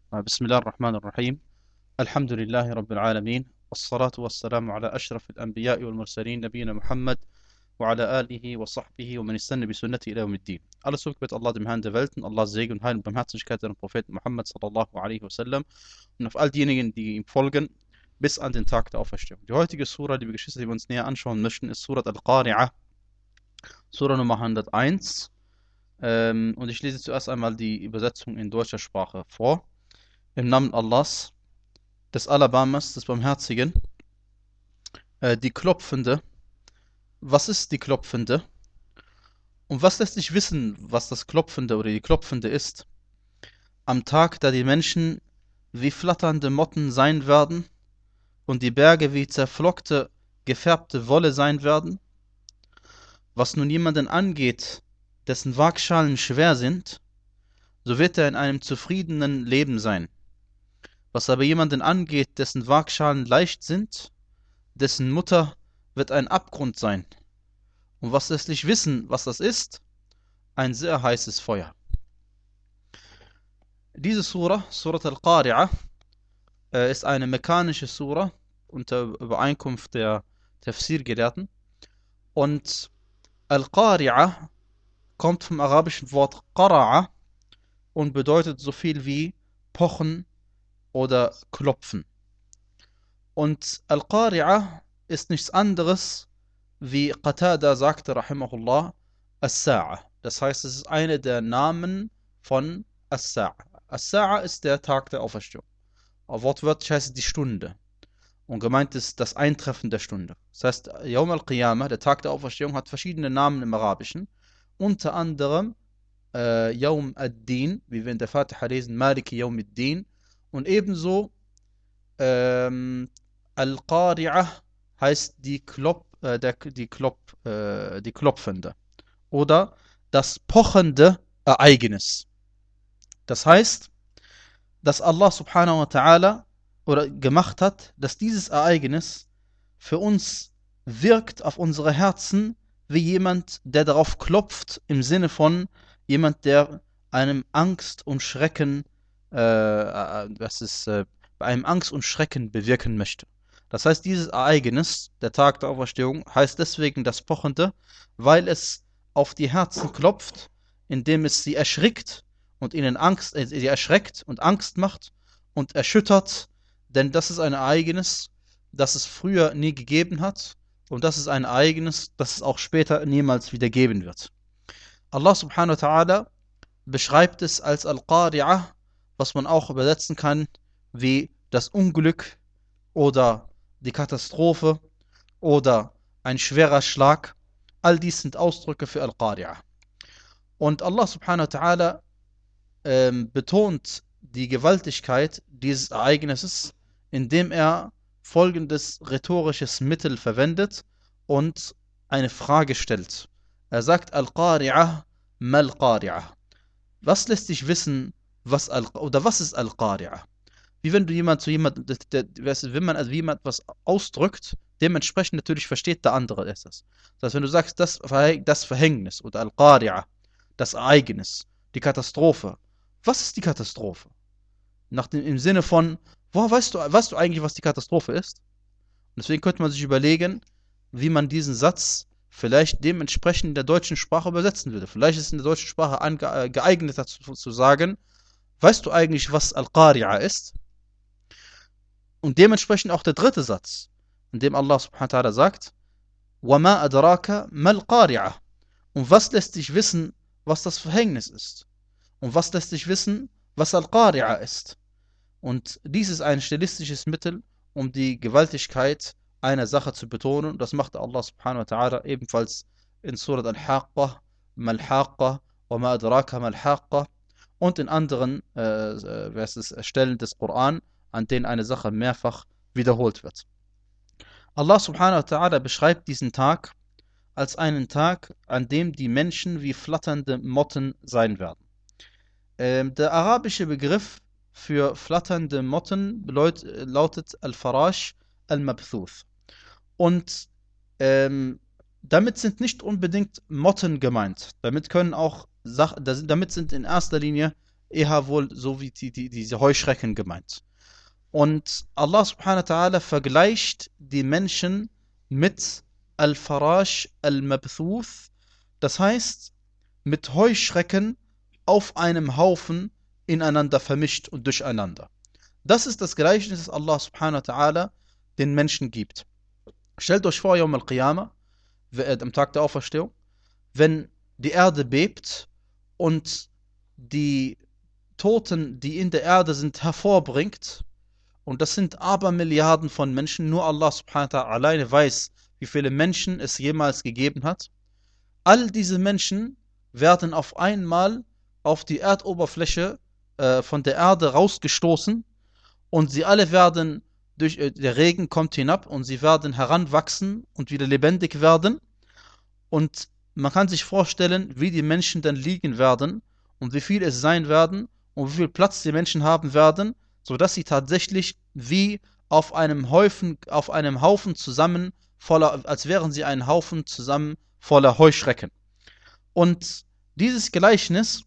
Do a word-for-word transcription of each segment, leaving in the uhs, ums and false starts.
بسم الله الرحمن الرحيم. الحمد لله رب العالمين، والصلاة والسلام على أشرف الأنبياء والمرسلين نبينا Muhammad وعلى آله وصحبه ومن استنى بسنته إلى يوم الدين. Alles Lob gebet Allah, dem Herrn der Welten, Allahs Segen und Heil und Barmherzigkeit an den Propheten Muhammad sallallahu alaihi wasallam und auf all diejenigen, die ihm folgen, bis an den Tag der Auferstehung. Die heutige Sura, liebe Geschwister, die wir uns näher anschauen möchten, ist Surat Al-Qari'ah, Sura Nummer hunderteins. Ähm, und ich lese zuerst einmal die Übersetzung in deutscher Sprache vor. Im Namen Allahs, des Alabamas, des Barmherzigen, äh, die Klopfende. Was ist die Klopfende? Und was lässt sich wissen, was das Klopfende oder die Klopfende ist? Am Tag, da die Menschen wie flatternde Motten sein werden und die Berge wie zerflockte, gefärbte Wolle sein werden. Was nun jemanden angeht, dessen Waagschalen schwer sind, so wird er in einem zufriedenen Leben sein. Was aber jemanden angeht, dessen Waagschalen leicht sind, dessen Mutter wird ein Abgrund sein. Und was lässt sich wissen, was das ist? Ein sehr heißes Feuer. Diese Sura, Surat Al-Qari'ah, äh, ist eine mekkanische Sura unter Übereinkunft der Tafsir-Gelehrten. Und Al-Qari'ah kommt vom arabischen Wort Qara'a und bedeutet so viel wie pochen oder klopfen. Und Al-Qari'ah ist nichts anderes, wie Qatada sagte, rahimahullah, As-Sa'a. Das heißt, es ist eine der Namen von As-Sa'a. As-Sa'a ist der Tag der Auferstehung. Auf wortwörtlich heißt es die Stunde. Und gemeint ist das Eintreffen der Stunde. Das heißt, Yawm al-Qiyamah, der Tag der Auferstehung, hat verschiedene Namen im Arabischen. Unter anderem äh, Yawm ad-Din, wie wir in der Fatiha lesen, Maliki Yawm ad-Din. Und ebenso ähm, Al-Qari'ah heißt die, Klop, äh, der, die, Klop, äh, die Klopfende. Oder das pochende Ereignis. Das heißt, dass Allah subhanahu wa ta'ala oder gemacht hat, dass dieses Ereignis für uns wirkt auf unsere Herzen wie jemand, der darauf klopft, im Sinne von jemand, der einem Angst und Schrecken, äh, was ist, äh, bei einem Angst und Schrecken bewirken möchte. Das heißt, dieses Ereignis, der Tag der Auferstehung, heißt deswegen das Pochende, weil es auf die Herzen klopft, indem es sie erschrickt und ihnen Angst, äh, sie erschreckt und Angst macht und erschüttert, denn das ist ein Ereignis, das es früher nie gegeben hat und das ist ein Ereignis, das es auch später niemals wieder geben wird. Allah subhanahu wa ta'ala beschreibt es als Al-Qari'ah, was man auch übersetzen kann wie das Unglück oder die Katastrophe oder ein schwerer Schlag. All dies sind Ausdrücke für Al-Qari'ah. Und Allah subhanahu wa ta'ala ähm, betont die Gewaltigkeit dieses Ereignisses, indem er folgendes rhetorisches Mittel verwendet und eine Frage stellt. Er sagt Al-Qari'ah, Mal-Qari'ah. Was lässt sich wissen, was Al oder was ist Al-Qari'ah? Wie wenn du jemand zu jemandem, wenn man also jemand was ausdrückt, dementsprechend natürlich versteht der andere es. Das heißt, wenn du sagst, das, das Verhängnis oder Al-Qari'ah, das Ereignis, die Katastrophe, was ist die Katastrophe? Nach dem, im Sinne von, woher weißt du, weißt du eigentlich, was die Katastrophe ist? Und deswegen könnte man sich überlegen, wie man diesen Satz vielleicht dementsprechend in der deutschen Sprache übersetzen würde. Vielleicht ist es in der deutschen Sprache ange, geeigneter zu, zu sagen, weißt du eigentlich, was Al-Qari'ah ist? Und dementsprechend auch der dritte Satz, in dem Allah subhanahu wa ta'ala sagt, وَمَا أَدْرَاكَ مَا الْقَارِعَةُ. Und was lässt dich wissen, was das Verhängnis ist? Und was lässt dich wissen, was Al-Qari'ah ist? Und dies ist ein stilistisches Mittel, um die Gewaltigkeit einer Sache zu betonen. Das macht Allah subhanahu wa ta'ala ebenfalls in Surat Al-Haqqah, Mal-Haqqah, وَمَا أَدْرَاكَ مَا الْحَاقَّةُ und in anderen äh, Stellen des Koran, an denen eine Sache mehrfach wiederholt wird. Allah subhanahu wa ta'ala beschreibt diesen Tag als einen Tag, an dem die Menschen wie flatternde Motten sein werden. Ähm, der arabische Begriff für flatternde Motten bedeut, lautet Al-Farash Al-Mabthuth. Und ähm, damit sind nicht unbedingt Motten gemeint. Damit können auch Sach damit sind in erster Linie eher wohl so wie die, die, diese Heuschrecken gemeint. Und Allah subhanahu wa ta'ala vergleicht die Menschen mit Al-Farash Al-Mabthuth, das heißt mit Heuschrecken auf einem Haufen ineinander vermischt und durcheinander. Das ist das Gleichnis, das Allah subhanahu wa ta'ala den Menschen gibt. Stellt euch vor, Yawm al-Qiyamah, am Tag der Auferstehung, wenn die Erde bebt und die Toten, die in der Erde sind, hervorbringt, und das sind Abermilliarden von Menschen, nur Allah subhanahu wa ta'ala alleine weiß, wie viele Menschen es jemals gegeben hat. All diese Menschen werden auf einmal auf die Erdoberfläche äh, von der Erde rausgestoßen und sie alle werden durch, äh, der Regen kommt hinab und sie werden heranwachsen und wieder lebendig werden. Und man kann sich vorstellen, wie die Menschen dann liegen werden und wie viel es sein werden und wie viel Platz die Menschen haben werden, sodass sie tatsächlich wie auf einem Haufen, auf einem Haufen zusammen voller, als wären sie ein Haufen zusammen voller Heuschrecken. Und dieses Gleichnis,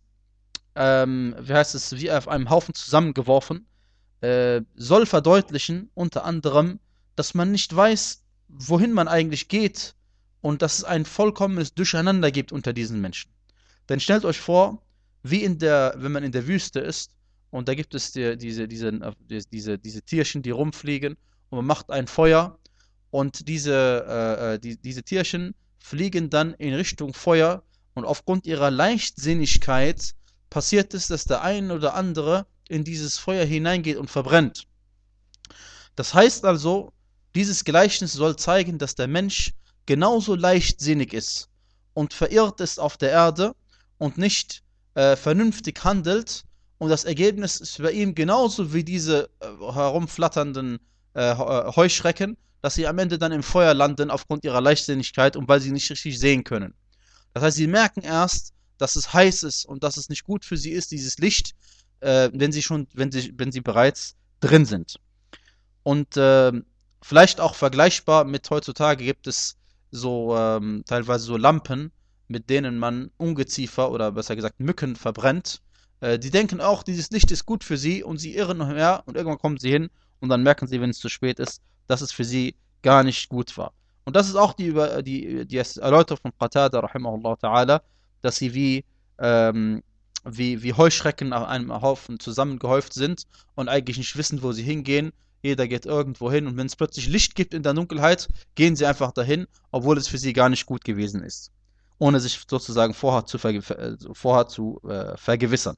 ähm, wie heißt es, wie auf einem Haufen zusammengeworfen, äh, soll verdeutlichen, unter anderem, dass man nicht weiß, wohin man eigentlich geht und dass es ein vollkommenes Durcheinander gibt unter diesen Menschen. Denn stellt euch vor, wie in der, wenn man in der Wüste ist und da gibt es die, diese, diese, diese, diese Tierchen, die rumfliegen und man macht ein Feuer und diese, äh, die, diese Tierchen fliegen dann in Richtung Feuer und aufgrund ihrer Leichtsinnigkeit passiert es, dass der eine oder andere in dieses Feuer hineingeht und verbrennt. Das heißt also, dieses Gleichnis soll zeigen, dass der Mensch genauso leichtsinnig ist und verirrt ist auf der Erde und nicht äh, vernünftig handelt und das Ergebnis ist bei ihm genauso wie diese äh, herumflatternden äh, Heuschrecken, dass sie am Ende dann im Feuer landen aufgrund ihrer Leichtsinnigkeit und weil sie nicht richtig sehen können. Das heißt, sie merken erst, dass es heiß ist und dass es nicht gut für sie ist, dieses Licht, äh, wenn sie schon, wenn sie, wenn sie bereits drin sind. Und äh, vielleicht auch vergleichbar mit heutzutage gibt es so ähm, teilweise so Lampen, mit denen man Ungeziefer oder besser gesagt Mücken verbrennt. Äh, die denken auch, dieses Licht ist gut für sie und sie irren umher und irgendwann kommen sie hin und dann merken sie, wenn es zu spät ist, dass es für sie gar nicht gut war. Und das ist auch die, die, die Erläuterung von Qatada, rahimahullah ta'ala, dass sie wie, ähm, wie, wie Heuschrecken auf einem Haufen zusammengehäuft sind und eigentlich nicht wissen, wo sie hingehen. Jeder geht irgendwo hin und wenn es plötzlich Licht gibt in der Dunkelheit, gehen sie einfach dahin, obwohl es für sie gar nicht gut gewesen ist. Ohne sich sozusagen vorher zu, verge vorher zu äh, vergewissern.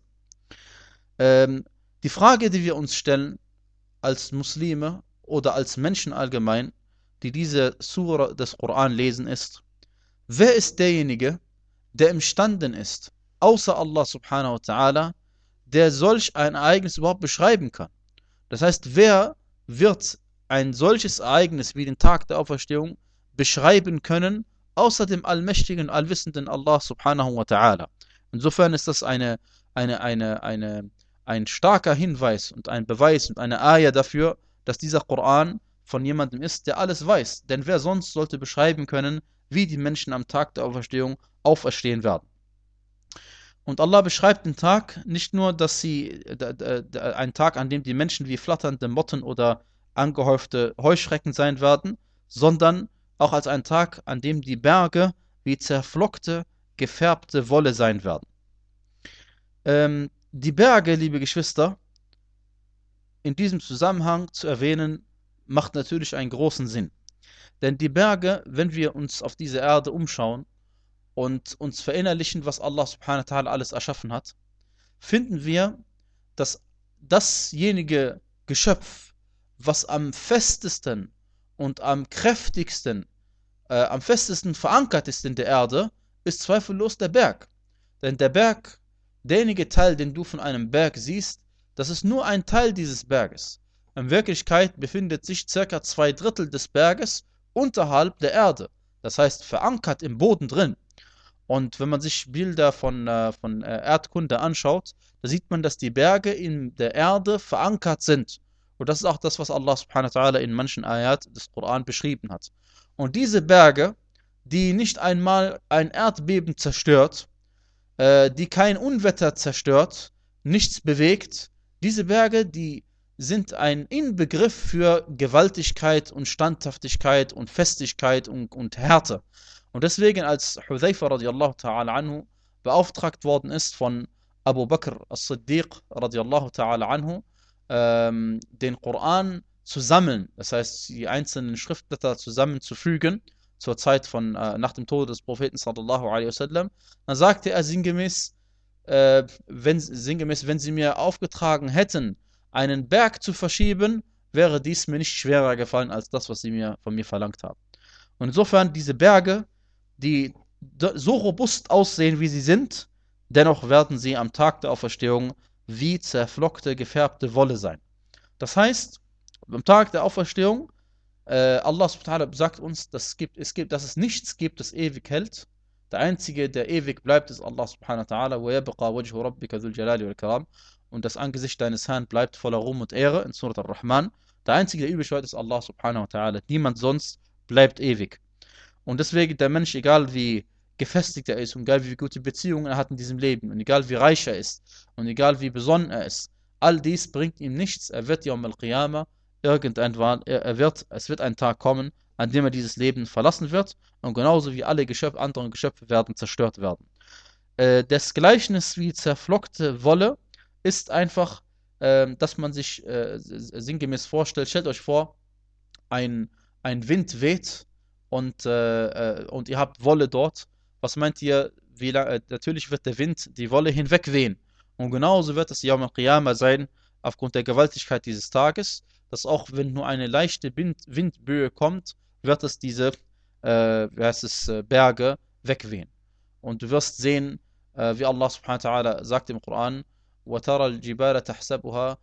Ähm, die Frage, die wir uns stellen als Muslime oder als Menschen allgemein, die diese Sura des Koran lesen, ist: Wer ist derjenige, der imstanden ist, außer Allah subhanahu wa ta'ala, der solch ein Ereignis überhaupt beschreiben kann? Das heißt, wer wird ein solches Ereignis wie den Tag der Auferstehung beschreiben können, außer dem allmächtigen, allwissenden Allah subhanahu wa ta'ala? Insofern ist das eine, eine, eine, eine, ein starker Hinweis und ein Beweis und eine Ayah dafür, dass dieser Koran von jemandem ist, der alles weiß. Denn wer sonst sollte beschreiben können, wie die Menschen am Tag der Auferstehung auferstehen werden? Und Allah beschreibt den Tag nicht nur, dass sie ein Tag, an dem die Menschen wie flatternde Motten oder angehäufte Heuschrecken sein werden, sondern auch als ein Tag, an dem die Berge wie zerflockte, gefärbte Wolle sein werden. Ähm, die Berge, liebe Geschwister, in diesem Zusammenhang zu erwähnen, macht natürlich einen großen Sinn. Denn die Berge, wenn wir uns auf diese Erde umschauen und uns verinnerlichen, was Allah subhanahu wa ta'ala alles erschaffen hat, finden wir, dass dasjenige Geschöpf, was am festesten und am kräftigsten, äh, am festesten verankert ist in der Erde, ist zweifellos der Berg. Denn der Berg, derjenige Teil, den du von einem Berg siehst, das ist nur ein Teil dieses Berges. In Wirklichkeit befindet sich circa zwei Drittel des Berges unterhalb der Erde. Das heißt, verankert im Boden drin. Und wenn man sich Bilder von, äh, von äh, Erdkunde anschaut, da sieht man, dass die Berge in der Erde verankert sind. Und das ist auch das, was Allah subhanahu wa ta'ala in manchen Ayat des Koran beschrieben hat. Und diese Berge, die nicht einmal ein Erdbeben zerstört, äh, die kein Unwetter zerstört, nichts bewegt. Diese Berge, die sind ein Inbegriff für Gewaltigkeit und Standhaftigkeit und Festigkeit und, und Härte. Und deswegen, als Hudhayfa radiallahu ta'ala anhu beauftragt worden ist von Abu Bakr as-Siddiq radiallahu ta'ala anhu, ähm, den Koran zu sammeln, das heißt die einzelnen Schriftblätter zusammenzufügen, zur Zeit von, äh, nach dem Tod des Propheten sallallahu alaihi wasallam, dann sagte er sinngemäß, äh, wenn, sinngemäß, wenn sie mir aufgetragen hätten, einen Berg zu verschieben, wäre dies mir nicht schwerer gefallen als das, was sie mir von mir verlangt haben. Und insofern diese Berge, die so robust aussehen, wie sie sind, dennoch werden sie am Tag der Auferstehung wie zerflockte, gefärbte Wolle sein. Das heißt, am Tag der Auferstehung, äh, Allah subhanahu wa ta'ala sagt uns, dass es, gibt, es gibt, dass es nichts gibt, das ewig hält. Der Einzige, der ewig bleibt, ist Allah subhanahu wa ta'ala. وَيَبْقَى وَجْهُ رَبِّكَ ذُو الْجَلَالِ وَالْإِكْرَامِ. Und das Angesicht deines Herrn bleibt voller Ruhm und Ehre in Surat Ar-Rahman. Der Einzige, der übrig bleibt, ist Allah subhanahu wa ta'ala. Niemand sonst bleibt ewig. Und deswegen der Mensch, egal wie gefestigt er ist und egal wie gute Beziehungen er hat in diesem Leben und egal wie reich er ist und egal wie besonnen er ist, all dies bringt ihm nichts. Er wird Yawm al-Qiyamah irgendwann, er, er wird, es wird ein Tag kommen, an dem er dieses Leben verlassen wird und genauso wie alle Geschöpfe, anderen Geschöpfe werden zerstört werden. Äh, das Gleichnis wie zerflockte Wolle ist einfach, äh, dass man sich äh, sinngemäß vorstellt, stellt euch vor, ein, ein Wind weht und, äh, und ihr habt Wolle dort. Was meint ihr, wie lang, äh, natürlich wird der Wind die Wolle hinwegwehen. Und genauso wird es Yawm al-Qiyamah sein, aufgrund der Gewaltigkeit dieses Tages, dass auch wenn nur eine leichte Wind, Windböe kommt, wird es diese äh, wie heißt es, äh, Berge wegwehen. Und du wirst sehen, äh, wie Allah subhanahu wa ta'ala sagt im Koran, وَتَرَى الْجِبَالَ تَحْسَبُهَا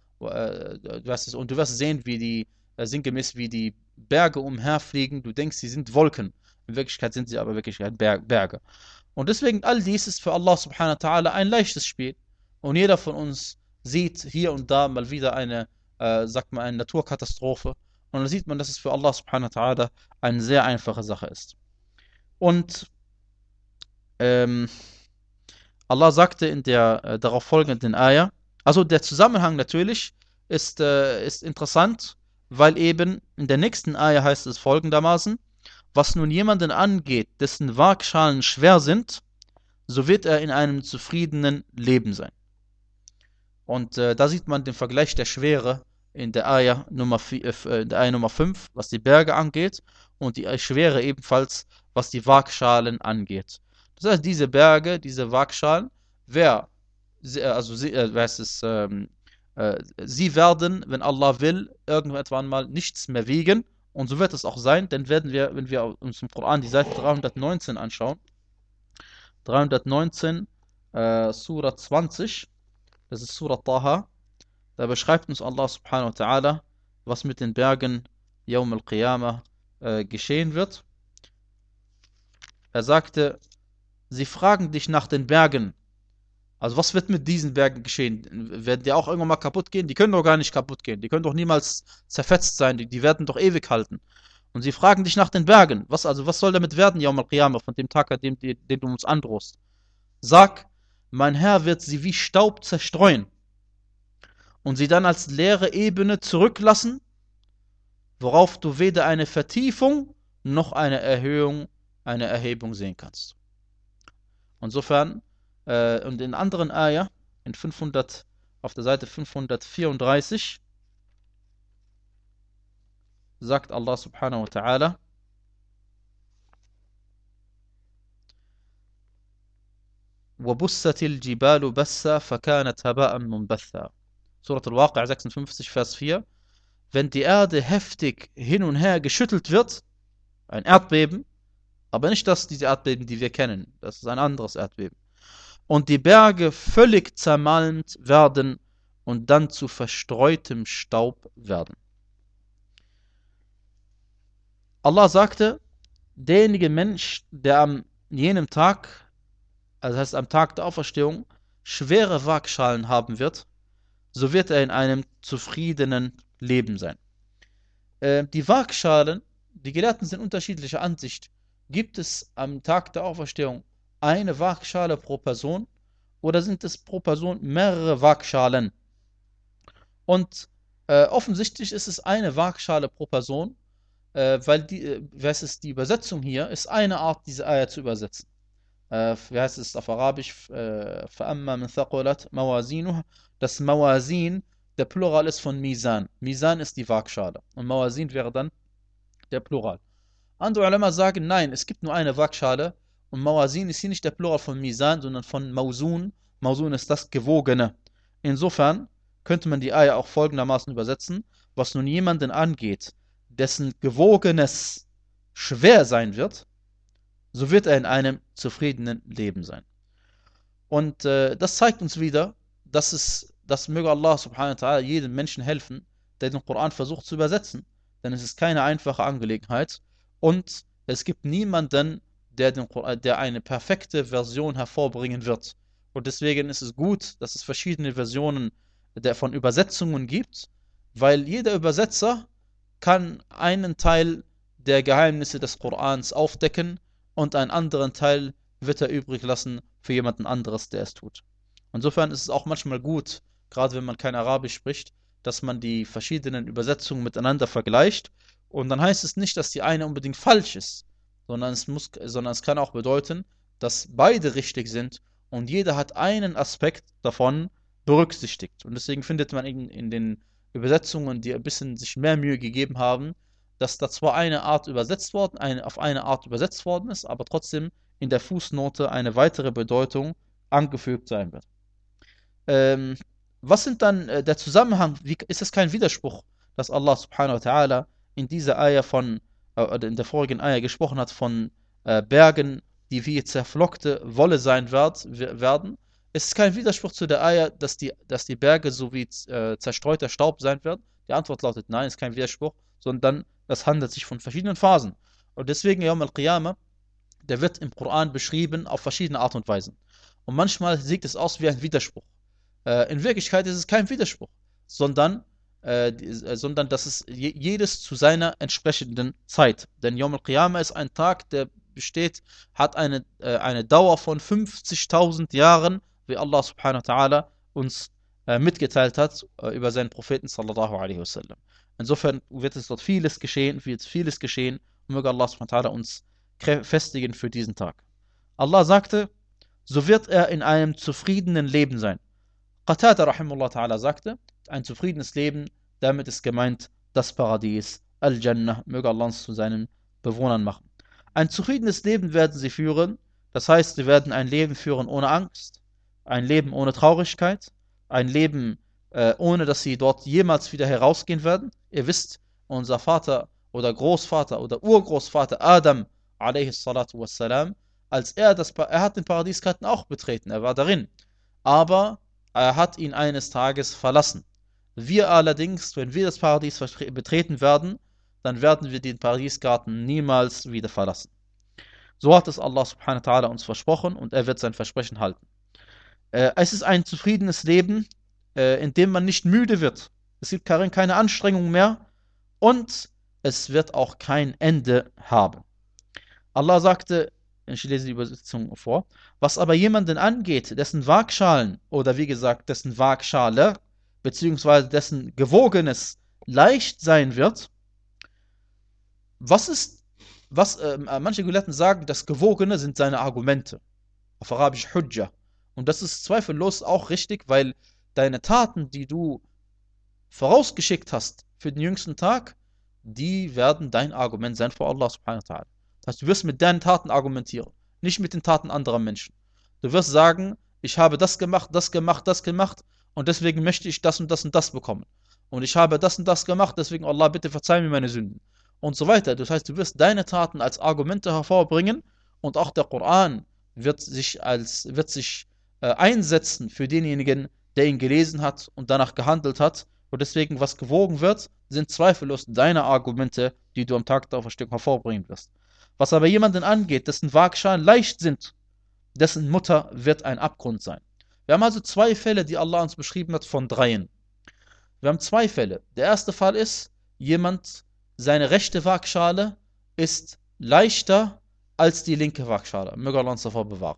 und du wirst sehen, wie die, äh, sinngemäß wie die Berge umherfliegen. Du denkst, sie sind Wolken. In Wirklichkeit sind sie aber wirklich Berg, Berge. Und deswegen, all dies ist für Allah subhanahu wa ta'ala ein leichtes Spiel. Und jeder von uns sieht hier und da mal wieder eine, äh, sagt man, eine Naturkatastrophe. Und dann sieht man, dass es für Allah subhanahu wa ta'ala eine sehr einfache Sache ist. Und ähm, Allah sagte in der äh, darauf folgenden Ayah, also der Zusammenhang natürlich ist, äh, ist interessant, weil eben in der nächsten Ayah heißt es folgendermaßen, was nun jemanden angeht, dessen Waagschalen schwer sind, so wird er in einem zufriedenen Leben sein. Und äh, da sieht man den Vergleich der Schwere in der Ayah Nummer, äh, in der Ayah Nummer fünf, was die Berge angeht, und die Schwere ebenfalls, was die Waagschalen angeht. Das heißt, diese Berge, diese Waagschalen, wer, also sie, äh, wer ist es, ähm, äh, sie werden, wenn Allah will, irgendwann mal nichts mehr wiegen. Und so wird es auch sein, denn werden wir, wenn wir uns im Koran die Seite dreihundertneunzehn anschauen, dreihundertneunzehn, äh, Surah zwanzig, das ist Surah Taha, da beschreibt uns Allah subhanahu wa ta'ala, was mit den Bergen Yawm al-Qiyamah äh, geschehen wird. Er sagte, sie fragen dich nach den Bergen. Also was wird mit diesen Bergen geschehen? Werden die auch irgendwann mal kaputt gehen? Die können doch gar nicht kaputt gehen. Die können doch niemals zerfetzt sein. Die, die werden doch ewig halten. Und sie fragen dich nach den Bergen. Was, also, was soll damit werden, Yawm al-Qiyamah, von dem Tag, an dem, den du uns androhst? Sag, mein Herr wird sie wie Staub zerstreuen und sie dann als leere Ebene zurücklassen, worauf du weder eine Vertiefung noch eine Erhöhung, eine Erhebung sehen kannst. Insofern, äh, und in anderen Ayah, in fünfhundert, auf der Seite fünfhundertvierunddreißig, sagt Allah subhanahu wa ta'ala, وَبُسَّتِ الْجِبَالُ بَسًّا فَكَانَتْ هَبَاءً مُنْبَثًّا. Surat al-Waqi' sechsundfünfzig, Vers vier. Wenn die Erde heftig hin und her geschüttelt wird, ein Erdbeben, aber nicht das, diese Erdbeben, die wir kennen, das ist ein anderes Erdbeben, und die Berge völlig zermalmt werden und dann zu verstreutem Staub werden. Allah sagte, derjenige Mensch, der am jenem Tag, also das heißt am Tag der Auferstehung, schwere Waagschalen haben wird, so wird er in einem zufriedenen Leben sein. Äh, die Waagschalen, die Gelehrten sind unterschiedlicher Ansicht. Gibt es am Tag der Auferstehung eine Waagschale pro Person oder sind es pro Person mehrere Waagschalen? Und äh, offensichtlich ist es eine Waagschale pro Person, äh, weil die, äh, was ist die Übersetzung hier, ist eine Art, diese Eier zu übersetzen. Äh, wie heißt es auf Arabisch? Äh, فَأَمَّا مَنْ ثَقُلَتْ مَوَازِينُهُ. Das Mawazin, der Plural ist von Misan. Misan ist die Waagschale. Und Mawazin wäre dann der Plural. Andere Ulama sagen, nein, es gibt nur eine Waagschale. Und Mawazin ist hier nicht der Plural von Misan, sondern von Mausun. Mausun ist das Gewogene. Insofern könnte man die Eier auch folgendermaßen übersetzen: Was nun jemanden angeht, dessen Gewogenes schwer sein wird, so wird er in einem zufriedenen Leben sein. Und äh, das zeigt uns wieder, dass es, das möge Allah subhanahu wa ta'ala jedem Menschen helfen, der den Koran versucht zu übersetzen. Denn es ist keine einfache Angelegenheit. Und es gibt niemanden, der, den Koran, der eine perfekte Version hervorbringen wird. Und deswegen ist es gut, dass es verschiedene Versionen der, von Übersetzungen gibt, weil jeder Übersetzer kann einen Teil der Geheimnisse des Korans aufdecken und einen anderen Teil wird er übrig lassen für jemanden anderes, der es tut. Insofern ist es auch manchmal gut, gerade wenn man kein Arabisch spricht, dass man die verschiedenen Übersetzungen miteinander vergleicht. Und dann heißt es nicht, dass die eine unbedingt falsch ist, sondern es muss, sondern es kann auch bedeuten, dass beide richtig sind und jeder hat einen Aspekt davon berücksichtigt. Und deswegen findet man in, in den Übersetzungen, die ein bisschen sich mehr Mühe gegeben haben, dass da zwar eine Art übersetzt worden, eine, auf eine Art übersetzt worden ist, aber trotzdem in der Fußnote eine weitere Bedeutung angefügt sein wird. Ähm, was sind dann äh, der Zusammenhang? Wie, ist es kein Widerspruch, dass Allah subhanahu wa ta'ala in dieser Eier von, äh, in der vorigen Eier gesprochen hat von äh, Bergen, die wie zerflockte Wolle sein wird, werden? Es ist kein Widerspruch zu der Eier, dass die, dass die Berge so wie äh, zerstreuter Staub sein werden. Die Antwort lautet nein, ist kein Widerspruch, sondern es handelt sich von verschiedenen Phasen. Und deswegen, Yawm al-Qiyamah, der wird im Koran beschrieben auf verschiedene Art und Weisen. Und manchmal sieht es aus wie ein Widerspruch. Äh, in Wirklichkeit ist es kein Widerspruch, sondern, äh, äh, sondern das ist je, jedes zu seiner entsprechenden Zeit. Denn Yawm al-Qiyamah ist ein Tag, der besteht, hat eine, äh, eine Dauer von fünfzigtausend Jahren, wie Allah subhanahu wa ta'ala uns äh, mitgeteilt hat äh, über seinen Propheten sallallahu alaihi wasallam. Insofern wird es dort vieles geschehen, wird vieles geschehen und möge Allah subhanahu wa ta'ala uns festigen für diesen Tag. Allah sagte, so wird er in einem zufriedenen Leben sein. Qatada rahimahullah ta'ala sagte, ein zufriedenes Leben, damit ist gemeint das Paradies, Al-Jannah, möge Allah uns zu seinen Bewohnern machen. Ein zufriedenes Leben werden sie führen, das heißt, sie werden ein Leben führen ohne Angst, ein Leben ohne Traurigkeit, ein Leben äh, ohne, dass sie dort jemals wieder herausgehen werden. Ihr wisst, unser Vater oder Großvater oder Urgroßvater Adam alaihi salatu wassalam, als er das, er hat den Paradiesgarten auch betreten, er war darin, aber er hat ihn eines Tages verlassen. Wir allerdings, wenn wir das Paradies betreten werden, dann werden wir den Paradiesgarten niemals wieder verlassen. So hat es Allah subhanahu wa ta'ala uns versprochen und er wird sein Versprechen halten. Äh, es ist ein zufriedenes Leben, äh, in dem man nicht müde wird. Es gibt keine Anstrengung mehr und es wird auch kein Ende haben. Allah sagte, ich lese die Übersetzung vor, was aber jemanden angeht, dessen Waagschalen oder wie gesagt, dessen Waagschale beziehungsweise dessen Gewogenes leicht sein wird, was ist, was äh, manche Gelehrten sagen, das Gewogene sind seine Argumente, auf Arabisch Hujja. Und das ist zweifellos auch richtig, weil deine Taten, die du vorausgeschickt hast für den jüngsten Tag, die werden dein Argument sein vor Allah subhanahu wa ta'ala. Das heißt, du wirst mit deinen Taten argumentieren, nicht mit den Taten anderer Menschen. Du wirst sagen, ich habe das gemacht, das gemacht, das gemacht und deswegen möchte ich das und das und das bekommen. Und ich habe das und das gemacht, deswegen Allah, bitte verzeih mir meine Sünden. Und so weiter. Das heißt, du wirst deine Taten als Argumente hervorbringen und auch der Koran wird sich, als, wird sich äh, einsetzen für denjenigen, der ihn gelesen hat und danach gehandelt hat. Und deswegen, was gewogen wird, sind zweifellos deine Argumente, die du am Tag der Auferstehung hervorbringen wirst. Was aber jemanden angeht, dessen Waagschalen leicht sind, dessen Mutter wird ein Abgrund sein. Wir haben also zwei Fälle, die Allah uns beschrieben hat, von dreien. Wir haben zwei Fälle. Der erste Fall ist, jemand, seine rechte Waagschale ist leichter als die linke Waagschale. Möge Allah uns davor bewahren.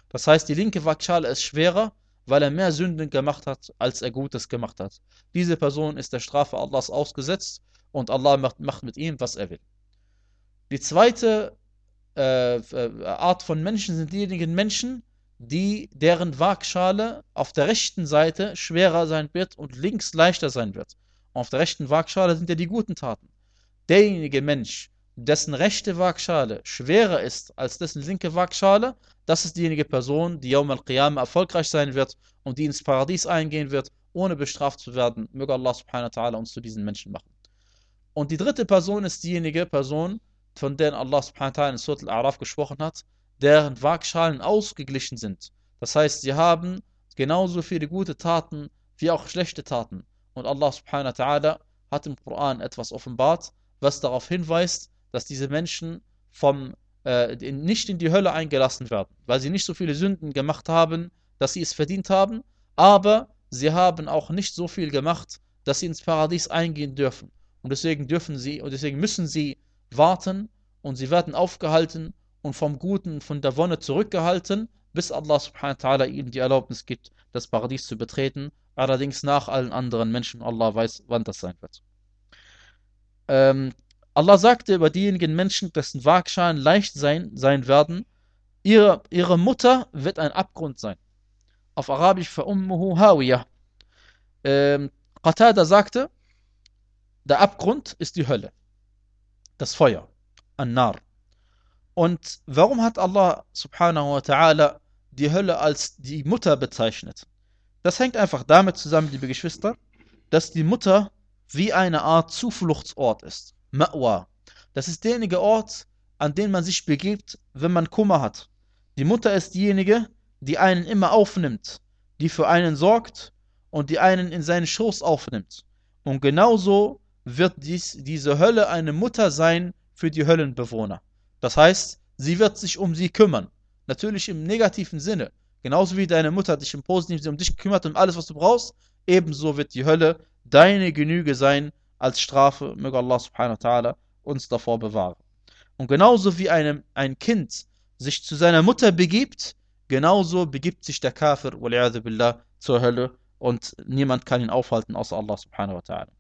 Das heißt, die linke Waagschale ist schwerer, weil er mehr Sünden gemacht hat, als er Gutes gemacht hat. Diese Person ist der Strafe Allahs ausgesetzt und Allah macht, macht mit ihm, was er will. Die zweite äh, äh, Art von Menschen sind diejenigen Menschen, die deren Waagschale auf der rechten Seite schwerer sein wird und links leichter sein wird. Und auf der rechten Waagschale sind ja die guten Taten. Derjenige Mensch, dessen rechte Waagschale schwerer ist als dessen linke Waagschale, das ist diejenige Person, die Yawm al-Qiyamah erfolgreich sein wird und die ins Paradies eingehen wird, ohne bestraft zu werden. Möge Allah subhanahu wa ta'ala uns zu diesen Menschen machen. Und die dritte Person ist diejenige Person, von der Allah subhanahu wa ta'ala in Surat al-A'raf gesprochen hat, deren Waagschalen ausgeglichen sind. Das heißt, sie haben genauso viele gute Taten wie auch schlechte Taten. Und Allah subhanahu wa ta'ala hat im Koran etwas offenbart, was darauf hinweist, dass diese Menschen vom, äh, in, nicht in die Hölle eingelassen werden, weil sie nicht so viele Sünden gemacht haben, dass sie es verdient haben, aber sie haben auch nicht so viel gemacht, dass sie ins Paradies eingehen dürfen. Und deswegen dürfen sie, und deswegen müssen sie warten und sie werden aufgehalten und vom Guten, von der Wonne zurückgehalten, bis Allah subhanahu wa ta'ala ihnen die Erlaubnis gibt, das Paradies zu betreten, allerdings nach allen anderen Menschen. Allah weiß, wann das sein wird. Ähm, Allah sagte über diejenigen Menschen, dessen Waagschalen leicht sein, sein werden, ihre, ihre Mutter wird ein Abgrund sein. Auf Arabisch فَأُمُّهُ هَاوِيَةٌ. Ähm, Qatada sagte, der Abgrund ist die Hölle, das Feuer, An-Nar. Und warum hat Allah subhanahu wa ta'ala die Hölle als die Mutter bezeichnet? Das hängt einfach damit zusammen, liebe Geschwister, dass die Mutter wie eine Art Zufluchtsort ist. Ma'wa. Das ist derjenige Ort, an den man sich begibt, wenn man Kummer hat. Die Mutter ist diejenige, die einen immer aufnimmt, die für einen sorgt und die einen in seinen Schoß aufnimmt. Und genauso wird dies, diese Hölle eine Mutter sein für die Höllenbewohner. Das heißt, sie wird sich um sie kümmern. Natürlich im negativen Sinne. Genauso wie deine Mutter dich im positiven Sinne um dich kümmert und alles, was du brauchst, ebenso wird die Hölle deine Genüge sein als Strafe. Möge Allah subhanahu wa ta'ala uns davor bewahren. Und genauso wie einem, ein Kind sich zu seiner Mutter begibt, genauso begibt sich der Kafir wal-'iyadhu billah zur Hölle und niemand kann ihn aufhalten außer Allah subhanahu wa ta'ala.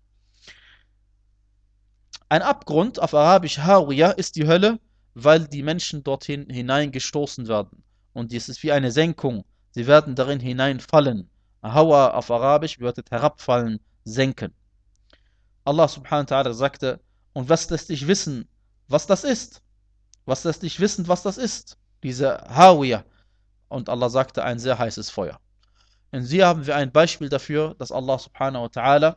Ein Abgrund, auf Arabisch Hawiya, ist die Hölle, weil die Menschen dorthin hineingestoßen werden. Und dies ist wie eine Senkung. Sie werden darin hineinfallen. Hawa auf Arabisch bedeutet herabfallen, senken. Allah subhanahu wa ta'ala sagte, und was lässt dich wissen, was das ist? Was lässt dich wissen, was das ist? Diese Hawiya. Und Allah sagte, ein sehr heißes Feuer. Und hier haben wir ein Beispiel dafür, dass Allah subhanahu wa ta'ala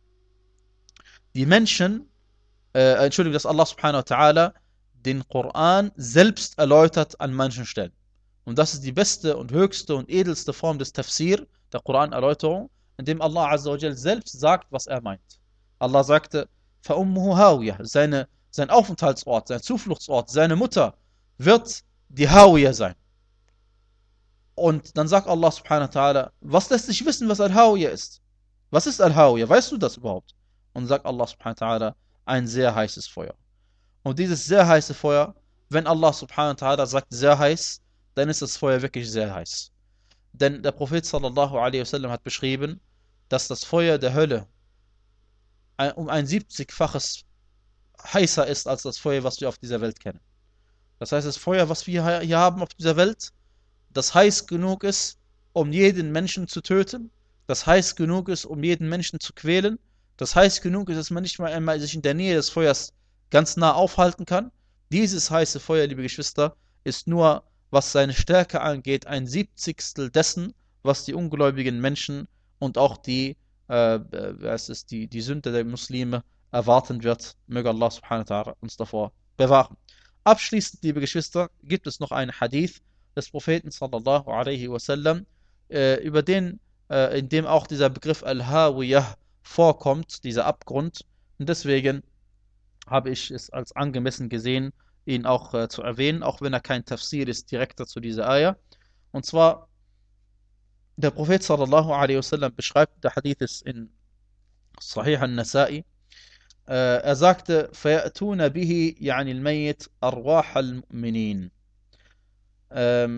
die Menschen Äh, Entschuldigung, dass Allah subhanahu wa ta'ala den Koran selbst erläutert an manchen Stellen. Und das ist die beste und höchste und edelste Form des Tafsir, der Koran-Erläuterung, indem Allah azza wa jal selbst sagt, was er meint. Allah sagte, فَأُمُّهُ هَاوِيَةٌ, seine, sein Aufenthaltsort, sein Zufluchtsort, seine Mutter wird die Hawiya sein. Und dann sagt Allah subhanahu wa ta'ala, was lässt sich wissen, was Al-Hawiya ist? Was ist Al-Hawiya? Weißt du das überhaupt? Und sagt Allah subhanahu wa ta'ala, ein sehr heißes Feuer. Und dieses sehr heiße Feuer, wenn Allah subhanahu wa ta'ala sagt sehr heiß, dann ist das Feuer wirklich sehr heiß. Denn der Prophet sallallahu alaihi wasallam hat beschrieben, dass das Feuer der Hölle ein, um ein siebzigfaches heißer ist als das Feuer, was wir auf dieser Welt kennen. Das heißt, das Feuer, was wir hier haben auf dieser Welt, das heiß genug ist, um jeden Menschen zu töten, das heiß genug ist, um jeden Menschen zu quälen, das heiß genug ist, dass man nicht mal einmal sich in der Nähe des Feuers ganz nah aufhalten kann. Dieses heiße Feuer, liebe Geschwister, ist nur, was seine Stärke angeht, ein Siebzigstel dessen, was die ungläubigen Menschen und auch die, äh, es ist die, die Sünde der Muslime erwarten wird. Möge Allah subhanahu wa ta'ala uns davor bewahren. Abschließend, liebe Geschwister, gibt es noch einen Hadith des Propheten sallallahu alaihi wasallam, äh, über den, äh, in dem auch dieser Begriff Al-Hawiyah vorkommt, dieser Abgrund. Und deswegen habe ich es als angemessen gesehen, ihn auch äh, zu erwähnen, auch wenn er kein Tafsir ist, direkter zu dieser Ayah. Und zwar, der Prophet sallallahu alaihi wasallam beschreibt, der Hadith ist in Sahih al-Nasa'i, äh, er sagte, فَيَأْتُونَ بِهِ يعني الميت أرواح المؤمنين. Ähm,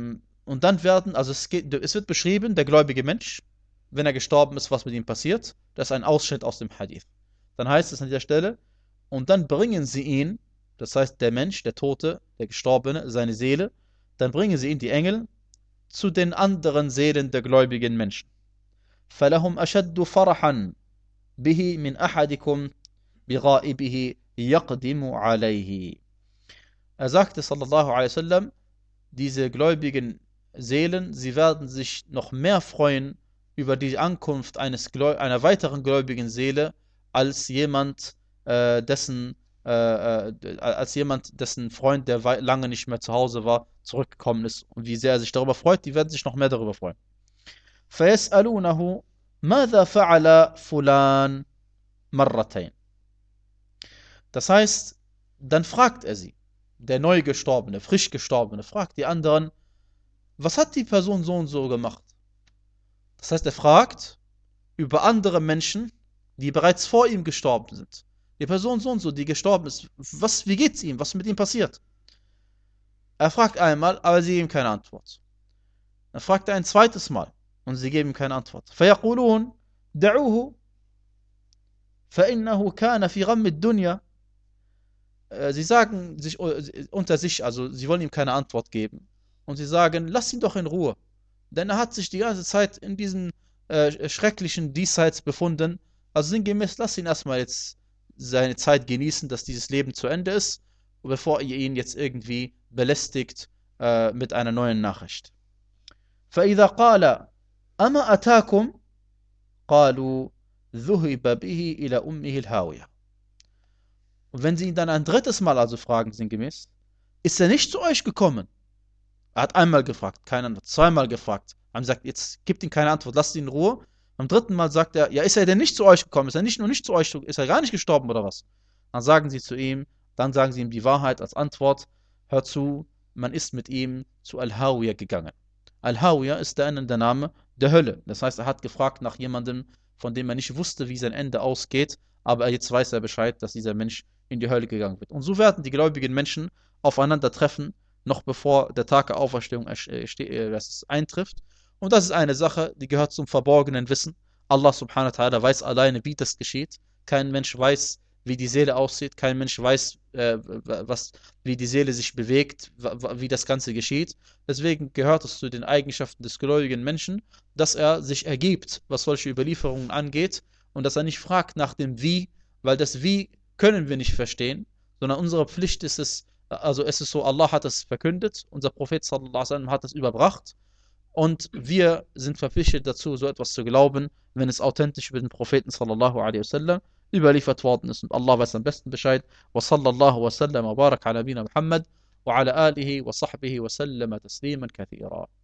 und dann werden, also es, geht, es wird beschrieben, der gläubige Mensch, wenn er gestorben ist, was mit ihm passiert. Das ist ein Ausschnitt aus dem Hadith. Dann heißt es an dieser Stelle, und dann bringen sie ihn, das heißt der Mensch, der Tote, der Gestorbene, seine Seele, dann bringen sie ihn, die Engel, zu den anderen Seelen der gläubigen Menschen. فَلَهُمْ أَشَدُّ فَرَحًا بِهِ مِنْ أَحَدِكُمْ بِغَائِبِهِ يَقْدِمُ عَلَيْهِ. Er sagte, sallallahu alaihi wasallam, diese gläubigen Seelen, sie werden sich noch mehr freuen über die Ankunft eines einer weiteren gläubigen Seele, als jemand, äh, dessen äh, als jemand, dessen Freund, der lange nicht mehr zu Hause war, zurückgekommen ist. Und wie sehr er sich darüber freut, die werden sich noch mehr darüber freuen. فَيَسْأَلُونَهُ مَاذَا فَعَلَ فُلَانٌ مَرَّتَيْنِ. Das heißt, dann fragt er sie, der neu Gestorbene, frisch Gestorbene, fragt die anderen, was hat die Person so und so gemacht? Das heißt, er fragt über andere Menschen, die bereits vor ihm gestorben sind. Die Person so und so, die gestorben ist, was, wie geht's ihm? Was ist mit ihm passiert? Er fragt einmal, aber sie geben keine Antwort. Dann fragt er ein zweites Mal und sie geben keine Antwort. فَيَقُولُونَ دَعُوهُ فَإِنَّهُ كَانَ فِي غَمِّ الدُّنْيَا. Sie sagen sich unter sich, also sie wollen ihm keine Antwort geben. Und sie sagen, lass ihn doch in Ruhe. Denn er hat sich die ganze Zeit in diesem äh, schrecklichen Diesseits befunden. Also sinngemäß, lass ihn erstmal jetzt seine Zeit genießen, dass dieses Leben zu Ende ist, bevor ihr ihn jetzt irgendwie belästigt äh, mit einer neuen Nachricht. فَإِذَا قَالَ أَمَا أَتَاكُمْ قَالُوا ذُهِبَ بِهِ إِلَى أُمِّهِ الْهَاوِيَةِ. Und wenn sie ihn dann ein drittes Mal also fragen, sinngemäß, ist er nicht zu euch gekommen? Er hat einmal gefragt, keine Antwort, zweimal gefragt. Haben gesagt, jetzt gibt ihm keine Antwort, lasst ihn in Ruhe. Am dritten Mal sagt er, ja, ist er denn nicht zu euch gekommen? Ist er nicht nur nicht zu euch, ist er gar nicht gestorben oder was? Dann sagen sie zu ihm, dann sagen sie ihm die Wahrheit als Antwort, hör zu, man ist mit ihm zu Al-Hawiya gegangen. Al-Hawiya ist der der Name der Hölle. Das heißt, er hat gefragt nach jemandem, von dem er nicht wusste, wie sein Ende ausgeht, aber jetzt weiß er Bescheid, dass dieser Mensch in die Hölle gegangen wird. Und so werden die gläubigen Menschen aufeinandertreffen, noch bevor der Tag der Auferstehung eintrifft. Und das ist eine Sache, die gehört zum verborgenen Wissen. Allah subhanahu wa ta'ala weiß alleine, wie das geschieht. Kein Mensch weiß, wie die Seele aussieht. Kein Mensch weiß, äh, was, wie die Seele sich bewegt, wie das Ganze geschieht. Deswegen gehört es zu den Eigenschaften des gläubigen Menschen, dass er sich ergibt, was solche Überlieferungen angeht, und dass er nicht fragt nach dem Wie, weil das Wie können wir nicht verstehen, sondern unsere Pflicht ist es, also es ist so, Allah hat es verkündet, unser Prophet sallallahu alaihi wasallam hat es überbracht, und wir sind verpflichtet dazu, so etwas zu glauben, wenn es authentisch über den Propheten sallallahu alaihi wasallam überliefert worden ist. Und Allah weiß am besten Bescheid. Wa sallallahu wa sallam wa barak ala nabina Muhammad wa ala alihi wa sahbihi wa sallama tasliman kathira.